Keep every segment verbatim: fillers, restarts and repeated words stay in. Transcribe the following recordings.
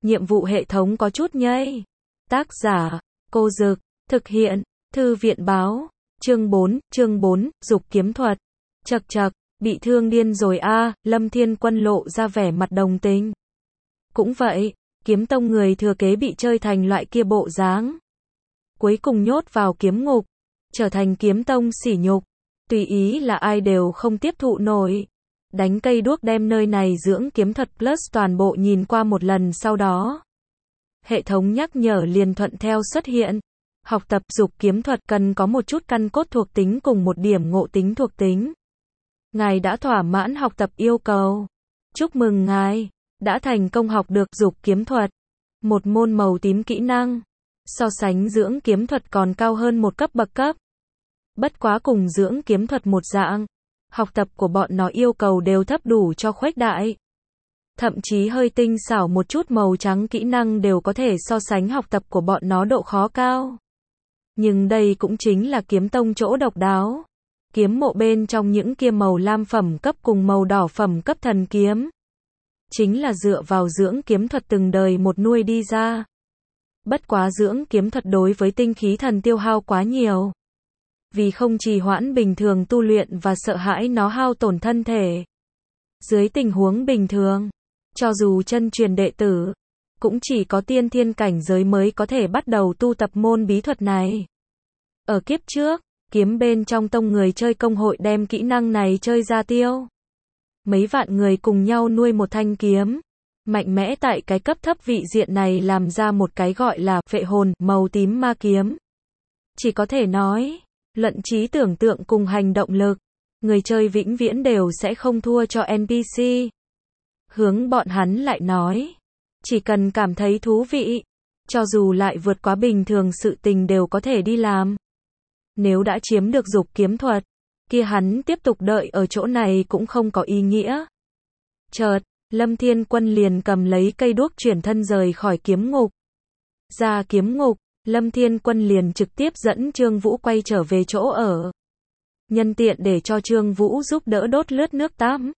nhiệm vụ hệ thống có chút nhây. Tác giả, Cô Dực, thực hiện, Thư viện báo, chương bốn, chương bốn, dục kiếm thuật. Chậc chậc, bị thương điên rồi a, à, Lâm Thiên Quân lộ ra vẻ mặt đồng tình. Cũng vậy, kiếm tông người thừa kế bị chơi thành loại kia bộ dáng. Cuối cùng nhốt vào kiếm ngục, trở thành kiếm tông sỉ nhục. Tùy ý là ai đều không tiếp thụ nổi. Đánh cây đuốc đem nơi này dưỡng kiếm thuật plus toàn bộ nhìn qua một lần sau đó. Hệ thống nhắc nhở liền thuận theo xuất hiện. Học tập dục kiếm thuật cần có một chút căn cốt thuộc tính cùng một điểm ngộ tính thuộc tính. Ngài đã thỏa mãn học tập yêu cầu. Chúc mừng ngài, đã thành công học được dục kiếm thuật. Một môn màu tím kỹ năng. So sánh dưỡng kiếm thuật còn cao hơn một cấp bậc cấp. Bất quá cùng dưỡng kiếm thuật một dạng. Học tập của bọn nó yêu cầu đều thấp đủ cho khuếch đại. Thậm chí hơi tinh xảo một chút màu trắng kỹ năng đều có thể so sánh học tập của bọn nó độ khó cao. Nhưng đây cũng chính là kiếm tông chỗ độc đáo. Kiếm mộ bên trong những kia màu lam phẩm cấp cùng màu đỏ phẩm cấp thần kiếm. Chính là dựa vào dưỡng kiếm thuật từng đời một nuôi đi ra. Bất quá dưỡng kiếm thuật đối với tinh khí thần tiêu hao quá nhiều. Vì không trì hoãn bình thường tu luyện và sợ hãi nó hao tổn thân thể. Dưới tình huống bình thường, cho dù chân truyền đệ tử, cũng chỉ có tiên thiên cảnh giới mới có thể bắt đầu tu tập môn bí thuật này. Ở kiếp trước, kiếm bên trong tông người chơi công hội đem kỹ năng này chơi ra tiêu. Mấy vạn người cùng nhau nuôi một thanh kiếm. Mạnh mẽ tại cái cấp thấp vị diện này làm ra một cái gọi là phệ hồn màu tím ma kiếm. Chỉ có thể nói, luận trí tưởng tượng cùng hành động lực, người chơi vĩnh viễn đều sẽ không thua cho en pê xê. Hướng bọn hắn lại nói, chỉ cần cảm thấy thú vị, cho dù lại vượt quá bình thường sự tình đều có thể đi làm. Nếu đã chiếm được dục kiếm thuật, kia hắn tiếp tục đợi ở chỗ này cũng không có ý nghĩa. Chợt, Lâm Thiên Quân liền cầm lấy cây đuốc chuyển thân rời khỏi kiếm ngục. Ra kiếm ngục, Lâm Thiên Quân liền trực tiếp dẫn Trương Vũ quay trở về chỗ ở. Nhân tiện để cho Trương Vũ giúp đỡ đốt lướt nước tắm.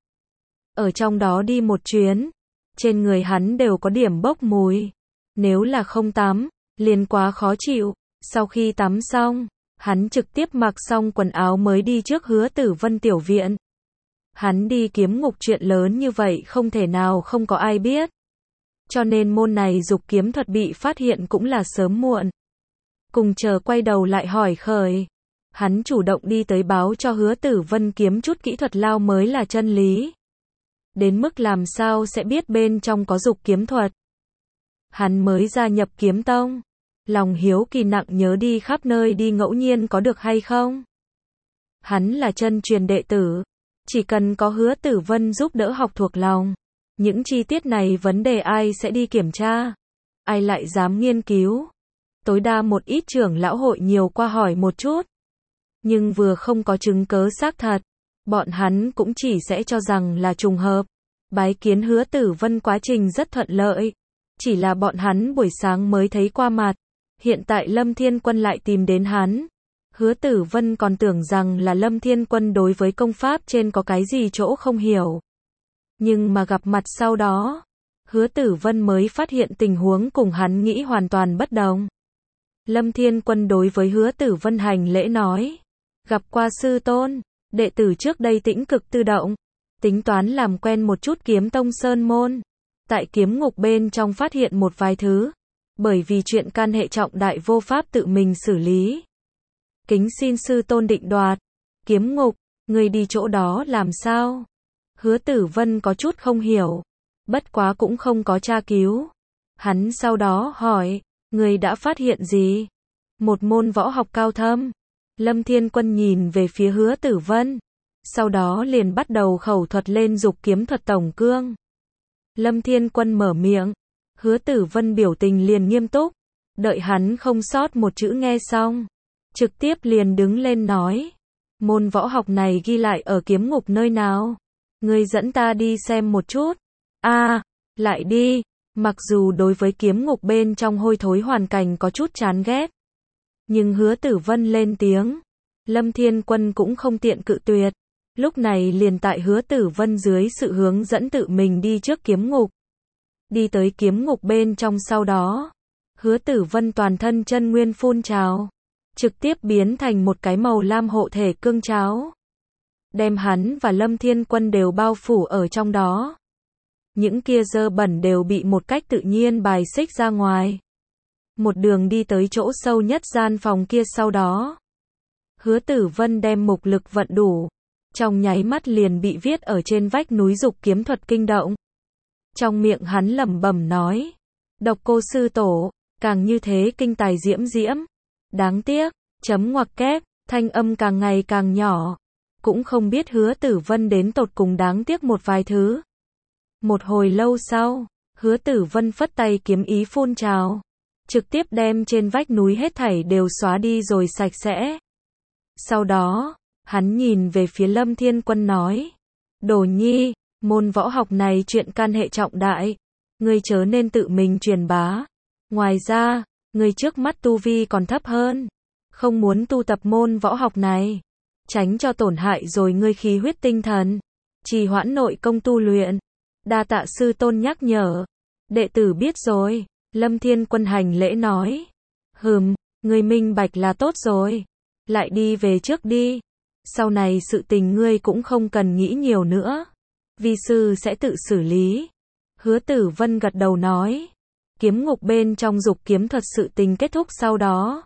Ở trong đó đi một chuyến, trên người hắn đều có điểm bốc mùi. Nếu là không tắm, liền quá khó chịu. Sau khi tắm xong, hắn trực tiếp mặc xong quần áo mới đi trước Hứa Tử Vân tiểu viện. Hắn đi kiếm ngục chuyện lớn như vậy không thể nào không có ai biết. Cho nên môn này dục kiếm thuật bị phát hiện cũng là sớm muộn. Cùng chờ quay đầu lại hỏi khởi. Hắn chủ động đi tới báo cho Hứa Tử Vân kiếm chút kỹ thuật lao mới là chân lý. Đến mức làm sao sẽ biết bên trong có dục kiếm thuật. Hắn mới gia nhập kiếm tông. Lòng hiếu kỳ nặng nhớ đi khắp nơi đi ngẫu nhiên có được hay không. Hắn là chân truyền đệ tử. Chỉ cần có Hứa Tử Vân giúp đỡ học thuộc lòng. Những chi tiết này vấn đề ai sẽ đi kiểm tra. Ai lại dám nghiên cứu. Tối đa một ít trưởng lão hội nhiều qua hỏi một chút. Nhưng vừa không có chứng cớ xác thật. Bọn hắn cũng chỉ sẽ cho rằng là trùng hợp. Bái kiến Hứa Tử Vân quá trình rất thuận lợi. Chỉ là bọn hắn buổi sáng mới thấy qua mặt. Hiện tại Lâm Thiên Quân lại tìm đến hắn. Hứa Tử Vân còn tưởng rằng là Lâm Thiên Quân đối với công pháp trên có cái gì chỗ không hiểu. Nhưng mà gặp mặt sau đó, Hứa Tử Vân mới phát hiện tình huống cùng hắn nghĩ hoàn toàn bất đồng. Lâm Thiên Quân đối với Hứa Tử Vân hành lễ nói. Gặp qua sư tôn, đệ tử trước đây tĩnh cực tự động. Tính toán làm quen một chút kiếm tông sơn môn. Tại kiếm ngục bên trong phát hiện một vài thứ. Bởi vì chuyện can hệ trọng đại vô pháp tự mình xử lý. Kính xin sư tôn định đoạt. Kiếm ngục, người đi chỗ đó làm sao? Hứa Tử Vân có chút không hiểu. Bất quá cũng không có tra cứu. Hắn sau đó hỏi, người đã phát hiện gì? Một môn võ học cao thâm. Lâm Thiên Quân nhìn về phía Hứa Tử Vân. Sau đó liền bắt đầu khẩu thuật lên dục kiếm thuật tổng cương. Lâm Thiên Quân mở miệng. Hứa Tử Vân biểu tình liền nghiêm túc. Đợi hắn không sót một chữ nghe xong. Trực tiếp liền đứng lên nói. Môn võ học này ghi lại ở kiếm ngục nơi nào? Ngươi dẫn ta đi xem một chút. A, à, lại đi. Mặc dù đối với kiếm ngục bên trong hôi thối hoàn cảnh có chút chán ghét. Nhưng Hứa Tử Vân lên tiếng. Lâm Thiên Quân cũng không tiện cự tuyệt. Lúc này liền tại Hứa Tử Vân dưới sự hướng dẫn tự mình đi trước kiếm ngục. đi tới kiếm ngục bên trong sau đó. Hứa Tử Vân toàn thân chân nguyên phun trào, trực tiếp biến thành một cái màu lam hộ thể cương cháo. Đem hắn và Lâm Thiên Quân đều bao phủ ở trong đó. Những kia dơ bẩn đều bị một cách tự nhiên bài xích ra ngoài. Một đường đi tới chỗ sâu nhất gian phòng kia sau đó. Hứa Tử Vân đem mục lực vận đủ. Trong nháy mắt liền bị viết ở trên vách núi dục kiếm thuật kinh động. Trong miệng hắn lẩm bẩm nói. Độc Cô sư tổ, càng như thế kinh tài diễm diễm. Đáng tiếc, chấm ngoặc kép, thanh âm càng ngày càng nhỏ. Cũng không biết Hứa Tử Vân đến tột cùng đáng tiếc một vài thứ. Một hồi lâu sau, Hứa Tử Vân phất tay kiếm ý phun trào. Trực tiếp đem trên vách núi hết thảy đều xóa đi rồi sạch sẽ. Sau đó, hắn nhìn về phía Lâm Thiên Quân nói. Đồ nhi, môn võ học này chuyện can hệ trọng đại. Ngươi chớ nên tự mình truyền bá. Ngoài ra, ngươi trước mắt tu vi còn thấp hơn. Không muốn tu tập môn võ học này. Tránh cho tổn hại rồi ngươi khí huyết tinh thần. Trì hoãn nội công tu luyện. Đa tạ sư tôn nhắc nhở. Đệ tử biết rồi. Lâm Thiên Quân hành lễ nói. Hừm, ngươi minh bạch là tốt rồi. Lại đi về trước đi. Sau này sự tình ngươi cũng không cần nghĩ nhiều nữa. Vi sư sẽ tự xử lý. Hứa Tử Vân gật đầu nói. Kiếm ngục bên trong dục kiếm thuật sự tình kết thúc sau đó.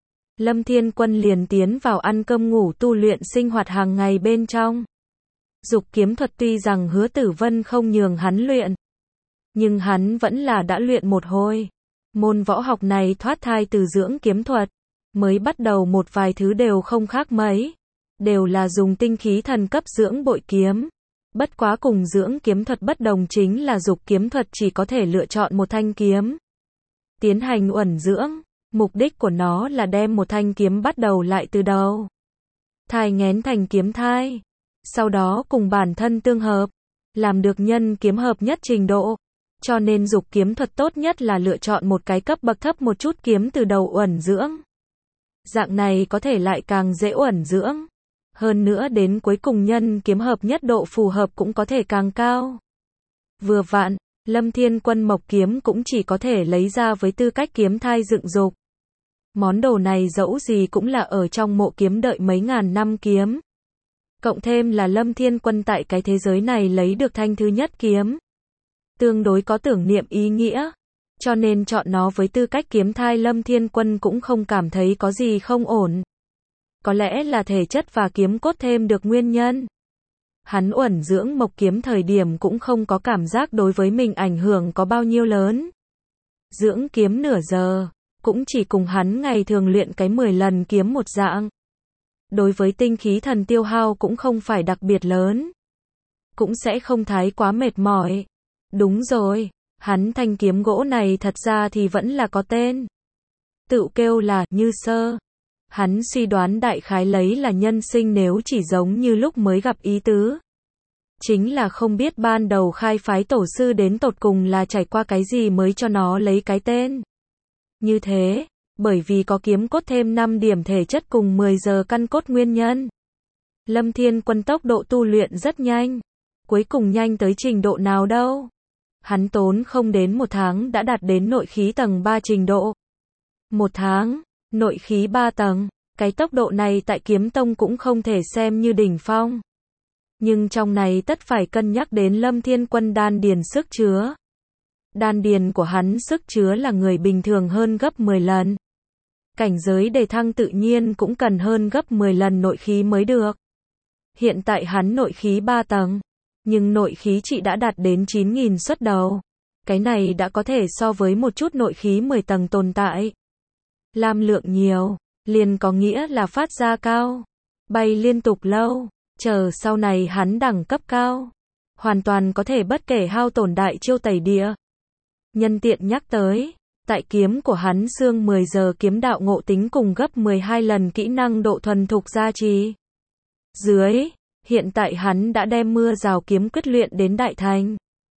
Lâm Thiên Quân liền tiến vào ăn cơm ngủ tu luyện sinh hoạt hàng ngày bên trong. Dục kiếm thuật tuy rằng Hứa Tử Vân không nhường hắn luyện. Nhưng hắn vẫn là đã luyện một hồi. Môn võ học này thoát thai từ dưỡng kiếm thuật. Mới bắt đầu một vài thứ đều không khác mấy. Đều là dùng tinh khí thần cấp dưỡng bội kiếm. Bất quá cùng dưỡng kiếm thuật bất đồng chính là dục kiếm thuật chỉ có thể lựa chọn một thanh kiếm. Tiến hành uẩn dưỡng. Mục đích của nó là đem một thanh kiếm bắt đầu lại từ đầu. Thai nghén thành kiếm thai. Sau đó cùng bản thân tương hợp. Làm được nhân kiếm hợp nhất trình độ. Cho nên dục kiếm thuật tốt nhất là lựa chọn một cái cấp bậc thấp một chút kiếm từ đầu uẩn dưỡng. Dạng này có thể lại càng dễ uẩn dưỡng. Hơn nữa đến cuối cùng nhân kiếm hợp nhất độ phù hợp cũng có thể càng cao. Vừa vặn, Lâm Thiên Quân mộc kiếm cũng chỉ có thể lấy ra với tư cách kiếm thai dựng dục. Món đồ này dẫu gì cũng là ở trong mộ kiếm đợi mấy ngàn năm kiếm. Cộng thêm là Lâm Thiên Quân tại cái thế giới này lấy được thanh thứ nhất kiếm. Tương đối có tưởng niệm ý nghĩa. Cho nên chọn nó với tư cách kiếm thai Lâm Thiên Quân cũng không cảm thấy có gì không ổn. Có lẽ là thể chất và kiếm cốt thêm được nguyên nhân. Hắn uẩn dưỡng mộc kiếm thời điểm cũng không có cảm giác đối với mình ảnh hưởng có bao nhiêu lớn. Dưỡng kiếm nửa giờ, cũng chỉ cùng hắn ngày thường luyện cái mười lần kiếm một dạng. Đối với tinh khí thần tiêu hao cũng không phải đặc biệt lớn. Cũng sẽ không thái quá mệt mỏi. Đúng rồi, hắn thanh kiếm gỗ này thật ra thì vẫn là có tên. Tự kêu là Như Sơ. Hắn suy đoán đại khái lấy là nhân sinh nếu chỉ giống như lúc mới gặp ý tứ. Chính là không biết ban đầu khai phái tổ sư đến tột cùng là trải qua cái gì mới cho nó lấy cái tên. Như thế, bởi vì có kiếm cốt thêm năm điểm thể chất cùng mười giờ căn cốt nguyên nhân. Lâm Thiên Quân tốc độ tu luyện rất nhanh. Cuối cùng nhanh tới trình độ nào đâu. Hắn tốn không đến một tháng đã đạt đến nội khí tầng ba trình độ. Một tháng, nội khí ba tầng, cái tốc độ này tại kiếm tông cũng không thể xem như đỉnh phong. Nhưng trong này tất phải cân nhắc đến Lâm Thiên Quân đan điền sức chứa. Đan điền của hắn sức chứa là người bình thường hơn gấp mười lần. Cảnh giới đề thăng tự nhiên cũng cần hơn gấp mười lần nội khí mới được. Hiện tại hắn nội khí ba tầng. Nhưng nội khí trị đã đạt đến chín nghìn xuất đầu. Cái này đã có thể so với một chút nội khí mười tầng tồn tại. Lam lượng nhiều, liền có nghĩa là phát ra cao. Bay liên tục lâu, chờ sau này hắn đẳng cấp cao. Hoàn toàn có thể bất kể hao tổn đại chiêu tẩy địa. Nhân tiện nhắc tới, tại kiếm của hắn xương mười giờ kiếm đạo ngộ tính cùng gấp mười hai lần kỹ năng độ thuần thục gia trì. Dưới, hiện tại hắn đã đem mưa rào kiếm quyết luyện đến đại thành.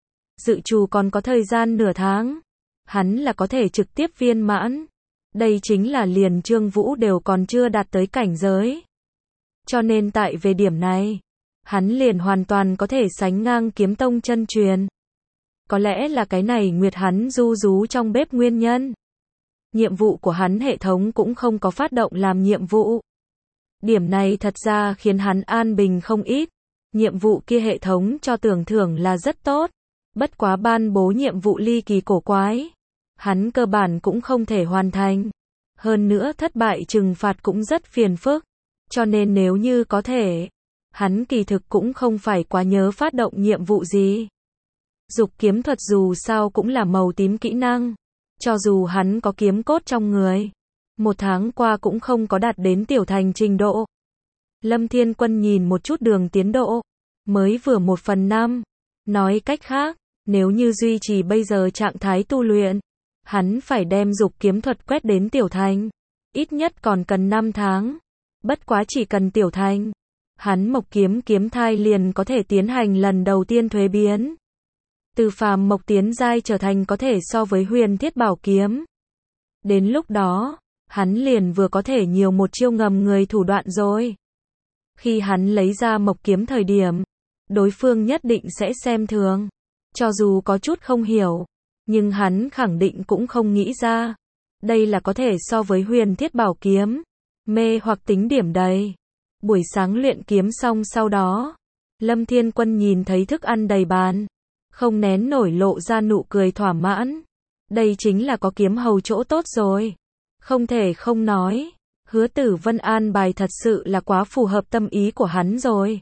Dự trù còn có thời gian nửa tháng. Hắn là có thể trực tiếp viên mãn. Đây chính là liền Trương Vũ đều còn chưa đạt tới cảnh giới. Cho nên tại về điểm này, hắn liền hoàn toàn có thể sánh ngang kiếm tông chân truyền. Có lẽ là cái này nguyệt hắn ru rú trong bếp nguyên nhân. Nhiệm vụ của hắn hệ thống cũng không có phát động làm nhiệm vụ. Điểm này thật ra khiến hắn an bình không ít. Nhiệm vụ kia hệ thống cho tưởng thưởng là rất tốt. Bất quá ban bố nhiệm vụ ly kỳ cổ quái. Hắn cơ bản cũng không thể hoàn thành. Hơn nữa thất bại trừng phạt cũng rất phiền phức. Cho nên nếu như có thể, hắn kỳ thực cũng không phải quá nhớ phát động nhiệm vụ gì. Dục kiếm thuật dù sao cũng là màu tím kỹ năng. Cho dù hắn có kiếm cốt trong người, một tháng qua cũng không có đạt đến tiểu thành trình độ. Lâm Thiên Quân nhìn một chút đường tiến độ, mới vừa một phần năm. Nói cách khác, nếu như duy trì bây giờ trạng thái tu luyện, hắn phải đem dục kiếm thuật quét đến tiểu thành. Ít nhất còn cần năm tháng. Bất quá chỉ cần tiểu thành, hắn mộc kiếm kiếm thai liền có thể tiến hành lần đầu tiên thuế biến. Từ phàm mộc tiến giai trở thành có thể so với huyền thiết bảo kiếm. Đến lúc đó, hắn liền vừa có thể nhiều một chiêu ngầm người thủ đoạn rồi. Khi hắn lấy ra mộc kiếm thời điểm, đối phương nhất định sẽ xem thường. Cho dù có chút không hiểu, nhưng hắn khẳng định cũng không nghĩ ra. Đây là có thể so với huyền thiết bảo kiếm. Mê hoặc tính điểm đầy. Buổi sáng luyện kiếm xong sau đó, Lâm Thiên Quân nhìn thấy thức ăn đầy bàn, không nén nổi lộ ra nụ cười thỏa mãn. Đây chính là có kiếm hầu chỗ tốt rồi. Không thể không nói, Hứa Tử Vân an bài thật sự là quá phù hợp tâm ý của hắn rồi.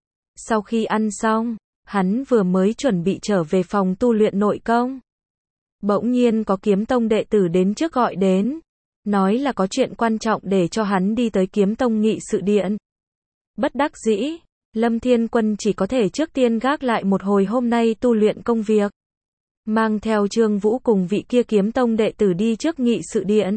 Sau khi ăn xong, hắn vừa mới chuẩn bị trở về phòng tu luyện nội công. Bỗng nhiên có kiếm tông đệ tử đến trước gọi đến. Nói là có chuyện quan trọng để cho hắn đi tới kiếm tông nghị sự điện. Bất đắc dĩ, Lâm Thiên Quân chỉ có thể trước tiên gác lại một hồi hôm nay tu luyện công việc. Mang theo Trương Vũ cùng vị kia kiếm tông đệ tử đi trước nghị sự điện.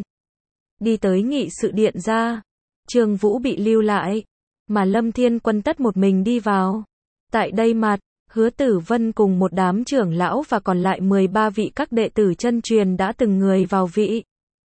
Đi tới nghị sự điện ra, Trương Vũ bị lưu lại, mà Lâm Thiên Quân tất một mình đi vào. Tại đây mặt, Hứa Tử Vân cùng một đám trưởng lão và còn lại mười ba vị các đệ tử chân truyền đã từng người vào vị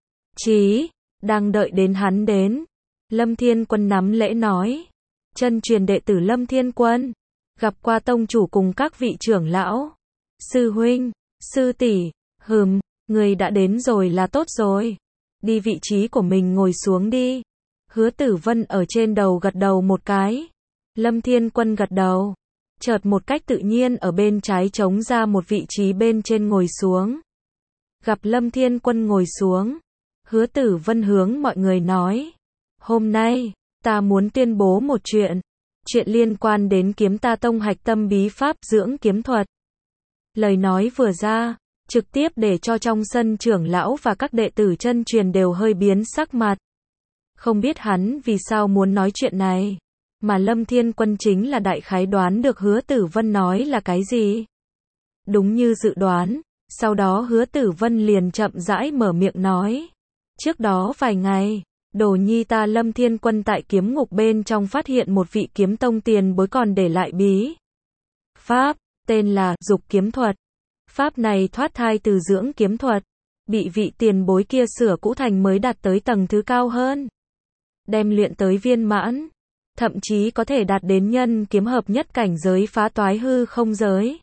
trí, đang đợi đến hắn đến. Lâm Thiên Quân nắm lễ nói, chân truyền đệ tử Lâm Thiên Quân, gặp qua tông chủ cùng các vị trưởng lão. Sư huynh, sư tỷ, hừm, người đã đến rồi là tốt rồi. Đi vị trí của mình ngồi xuống đi. Hứa Tử Vân ở trên đầu gật đầu một cái. Lâm Thiên Quân gật đầu. Chợt một cách tự nhiên ở bên trái trống ra một vị trí bên trên ngồi xuống. Gặp Lâm Thiên Quân ngồi xuống, Hứa Tử Vân hướng mọi người nói, hôm nay, ta muốn tuyên bố một chuyện, chuyện liên quan đến kiếm ta tông hạch tâm bí pháp dưỡng kiếm thuật. Lời nói vừa ra, trực tiếp để cho trong sân trưởng lão và các đệ tử chân truyền đều hơi biến sắc mặt. Không biết hắn vì sao muốn nói chuyện này, mà Lâm Thiên Quân chính là đại khái đoán được Hứa Tử Vân nói là cái gì. Đúng như dự đoán, sau đó Hứa Tử Vân liền chậm rãi mở miệng nói. Trước đó vài ngày, đồ nhi ta Lâm Thiên Quân tại kiếm ngục bên trong phát hiện một vị kiếm tông tiền bối còn để lại bí pháp, tên là dục kiếm thuật. Pháp này thoát thai từ dưỡng kiếm thuật, bị vị tiền bối kia sửa cũ thành mới đạt tới tầng thứ cao hơn. Đem luyện tới viên mãn, thậm chí có thể đạt đến nhân kiếm hợp nhất cảnh giới phá toái hư không giới.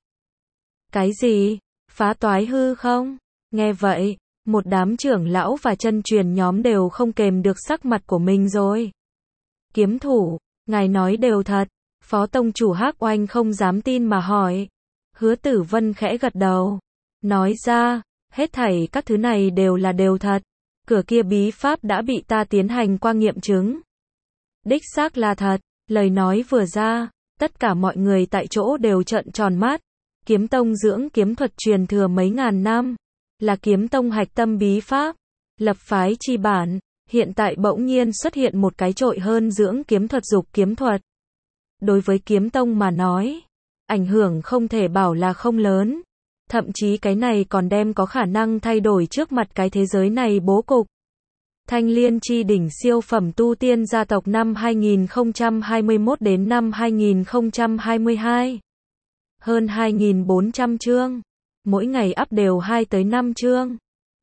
Cái gì? Phá toái hư không? Nghe vậy, một đám trưởng lão và chân truyền nhóm đều không kềm được sắc mặt của mình rồi. Kiếm thủ, ngài nói đều thật. Phó tông chủ Hắc Oanh không dám tin mà hỏi. Hứa Tử Vân khẽ gật đầu, nói ra, hết thảy các thứ này đều là đều thật. Cửa kia bí pháp đã bị ta tiến hành qua nghiệm chứng. Đích xác là thật. Lời nói vừa ra, tất cả mọi người tại chỗ đều trợn tròn mắt. Kiếm tông dưỡng kiếm thuật truyền thừa mấy ngàn năm, là kiếm tông hạch tâm bí pháp, lập phái chi bản, hiện tại bỗng nhiên xuất hiện một cái trội hơn dưỡng kiếm thuật dục kiếm thuật. Đối với kiếm tông mà nói, ảnh hưởng không thể bảo là không lớn, thậm chí cái này còn đem có khả năng thay đổi trước mặt cái thế giới này bố cục. Thanh Liên chi đỉnh siêu phẩm tu tiên gia tộc năm hai nghìn không trăm hai mươi mốt đến năm hai nghìn không trăm hai mươi hai. Hơn hai nghìn bốn trăm chương, mỗi ngày up đều hai tới năm chương.